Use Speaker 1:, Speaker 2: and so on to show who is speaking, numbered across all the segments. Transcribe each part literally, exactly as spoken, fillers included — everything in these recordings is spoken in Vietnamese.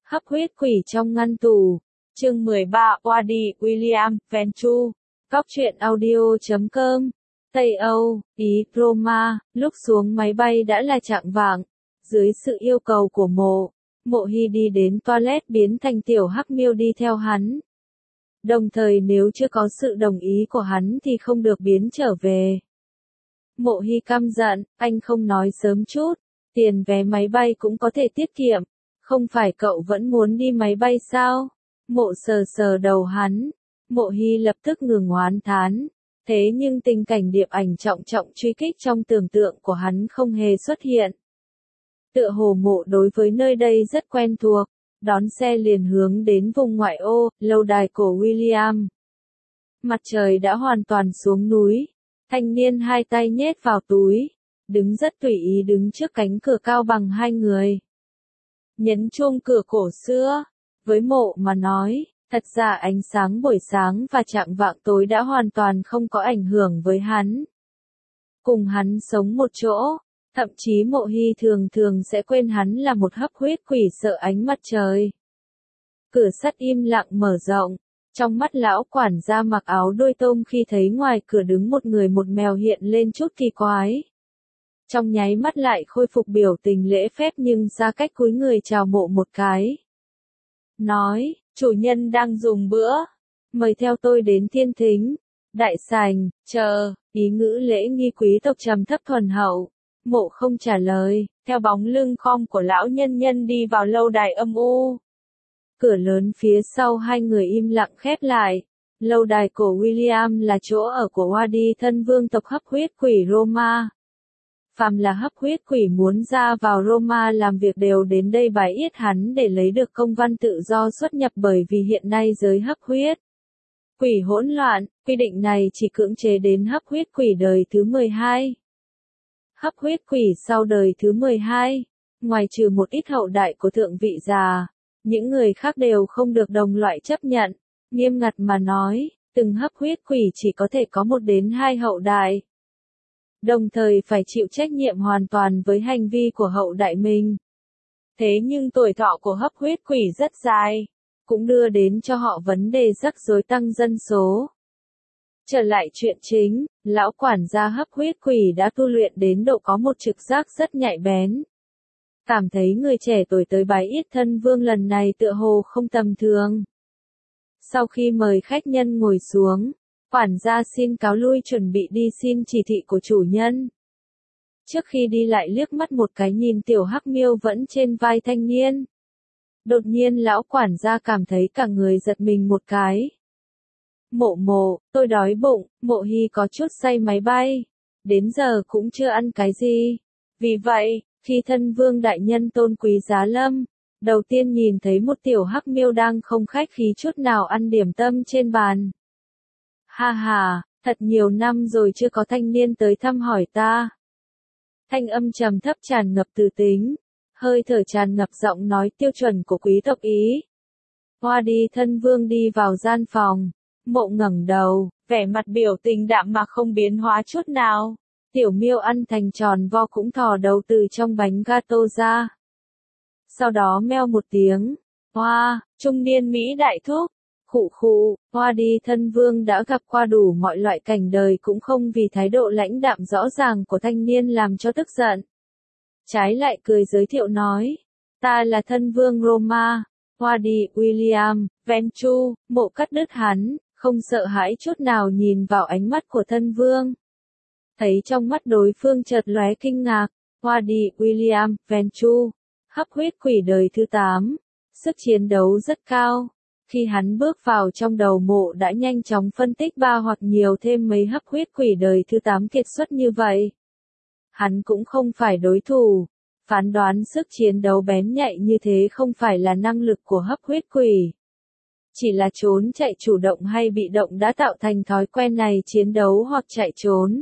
Speaker 1: Hấp huyết quỷ trong ngăn tủ. Chương mười ba Wadi William Venture. Cóc truyện audio chấm com. Tây Âu, Ý, Roma, lúc xuống máy bay đã là chạng vạng. Dưới sự yêu cầu của mộ, Mộ Hy đi đến toilet biến thành tiểu hắc miêu đi theo hắn. Đồng thời nếu chưa có sự đồng ý của hắn thì không được biến trở về. Mộ Hy căm giận, anh không nói sớm chút, tiền vé máy bay cũng có thể tiết kiệm. Không phải cậu vẫn muốn đi máy bay sao? Mộ sờ sờ đầu hắn. Mộ Hy lập tức ngừng oán thán. Thế nhưng tình cảnh điệp ảnh trọng trọng truy kích trong tưởng tượng của hắn không hề xuất hiện. Tựa hồ mộ đối với nơi đây rất quen thuộc. Đón xe liền hướng đến vùng ngoại ô, lâu đài cổ William. Mặt trời đã hoàn toàn xuống núi. Thanh niên hai tay nhét vào túi. Đứng rất tùy ý đứng trước cánh cửa cao bằng hai người. Nhấn chuông cửa cổ xưa. Với mộ mà nói, thật ra ánh sáng buổi sáng và chạng vạng tối đã hoàn toàn không có ảnh hưởng với hắn. Cùng hắn sống một chỗ, thậm chí Mộ Hy thường thường sẽ quên hắn là một hấp huyết quỷ sợ ánh mặt trời. Cửa sắt im lặng mở rộng, trong mắt lão quản gia mặc áo đôi tôm khi thấy ngoài cửa đứng một người một mèo hiện lên chút kỳ quái. Trong nháy mắt lại khôi phục biểu tình lễ phép nhưng ra cách cúi người chào mộ một cái. Nói, chủ nhân đang dùng bữa, mời theo tôi đến thiên thính, đại sảnh, chờ, ý ngữ lễ nghi quý tộc trầm thấp thuần hậu. Mộ không trả lời, theo bóng lưng khom của lão nhân nhân đi vào lâu đài âm u. Cửa lớn phía sau hai người im lặng khép lại. Lâu đài cổ William là chỗ ở của Wadi thân vương tộc hấp huyết quỷ Roma. Phàm là hấp huyết quỷ muốn ra vào Roma làm việc đều đến đây bái yết hắn để lấy được công văn tự do xuất nhập bởi vì hiện nay giới hấp huyết quỷ hỗn loạn, quy định này chỉ cưỡng chế đến hấp huyết quỷ đời thứ mười hai. Hấp huyết quỷ sau đời thứ mười hai, ngoài trừ một ít hậu đại của thượng vị già, những người khác đều không được đồng loại chấp nhận. Nghiêm ngặt mà nói, từng hấp huyết quỷ chỉ có thể có một đến hai hậu đại. Đồng thời phải chịu trách nhiệm hoàn toàn với hành vi của hậu đại mình. Thế nhưng tuổi thọ của hấp huyết quỷ rất dài, cũng đưa đến cho họ vấn đề rắc rối tăng dân số. Trở lại chuyện chính, lão quản gia hấp huyết quỷ đã tu luyện đến độ có một trực giác rất nhạy bén. Cảm thấy người trẻ tuổi tới bái yết thân vương lần này tựa hồ không tầm thường. Sau khi mời khách nhân ngồi xuống, quản gia xin cáo lui chuẩn bị đi xin chỉ thị của chủ nhân. Trước khi đi lại liếc mắt một cái nhìn tiểu hắc miêu vẫn trên vai thanh niên. Đột nhiên lão quản gia cảm thấy cả người giật mình một cái. Mộ mộ, tôi đói bụng, Mộ Hy có chút say máy bay. Đến giờ cũng chưa ăn cái gì. Vì vậy, khi thân vương đại nhân tôn quý giá lâm, đầu tiên nhìn thấy một tiểu hắc miêu đang không khách khí chút nào ăn điểm tâm trên bàn. Ha ha, thật nhiều năm rồi chưa có thanh niên tới thăm hỏi ta. Thanh âm trầm thấp tràn ngập từ tính, hơi thở tràn ngập giọng nói tiêu chuẩn của quý tộc Ý. Wadi thân vương đi vào gian phòng, Mộ ngẩng đầu, vẻ mặt biểu tình đạm mà không biến hóa chút nào. Tiểu miêu ăn thành tròn vo cũng thò đầu từ trong bánh gato ra. Sau đó meo một tiếng, hoa, trung niên Mỹ đại thúc. Khụ khụ, Wadi thân vương đã gặp qua đủ mọi loại cảnh đời cũng không vì thái độ lãnh đạm rõ ràng của thanh niên làm cho tức giận. Trái lại cười giới thiệu nói, ta là thân vương Roma, Wadi William Venture. Mộ cắt đứt hắn, không sợ hãi chút nào nhìn vào ánh mắt của thân vương. Thấy trong mắt đối phương chợt lóe kinh ngạc, Wadi William Venture, hấp huyết quỷ đời thứ tám, sức chiến đấu rất cao. Khi hắn bước vào trong đầu mộ đã nhanh chóng phân tích ba hoặc nhiều thêm mấy hấp huyết quỷ đời thứ tám kiệt xuất như vậy. Hắn cũng không phải đối thủ, phán đoán sức chiến đấu bén nhạy như thế không phải là năng lực của hấp huyết quỷ. Chỉ là trốn chạy chủ động hay bị động đã tạo thành thói quen này chiến đấu hoặc chạy trốn.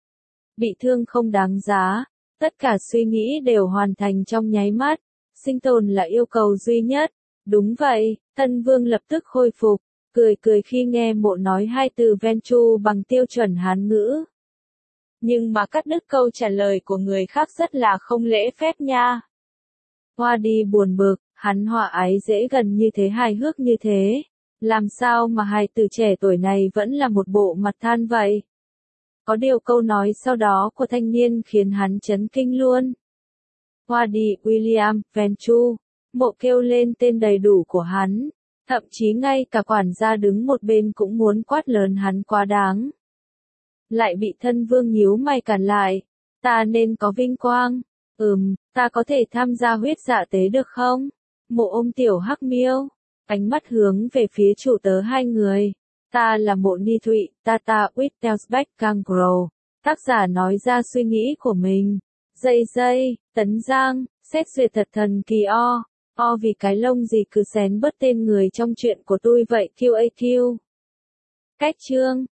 Speaker 1: Bị thương không đáng giá, tất cả suy nghĩ đều hoàn thành trong nháy mắt, sinh tồn là yêu cầu duy nhất. Đúng vậy, thân vương lập tức khôi phục, cười cười khi nghe mộ nói hai từ Venture bằng tiêu chuẩn Hán ngữ. Nhưng mà cắt đứt câu trả lời của người khác rất là không lễ phép nha. Wadi buồn bực, Hắn hòa ái dễ gần như thế, hài hước như thế. Làm sao mà hài tử trẻ tuổi này vẫn là một bộ mặt than vậy? Có điều câu nói sau đó của thanh niên khiến hắn chấn kinh luôn. Wadi William Venture, Mộ kêu lên tên đầy đủ của hắn. Thậm chí ngay cả quản gia đứng một bên cũng muốn quát lớn hắn quá đáng. Lại bị thân vương nhíu mày cản lại. Ta nên có vinh quang. Ừm, ta có thể tham gia huyết dạ tế được không? Mộ ôm tiểu hắc miêu. Ánh mắt hướng về phía chủ tớ hai người. Ta là Mộ Ni Thụy, Tata Wittelsbach Kangro. Tác giả nói ra suy nghĩ của mình. Dây dây, Tấn Giang, xét duyệt thật thần kỳ o. O vì cái lông gì cứ xén bớt tên người trong chuyện của tôi vậy Q A Q. Cách chương.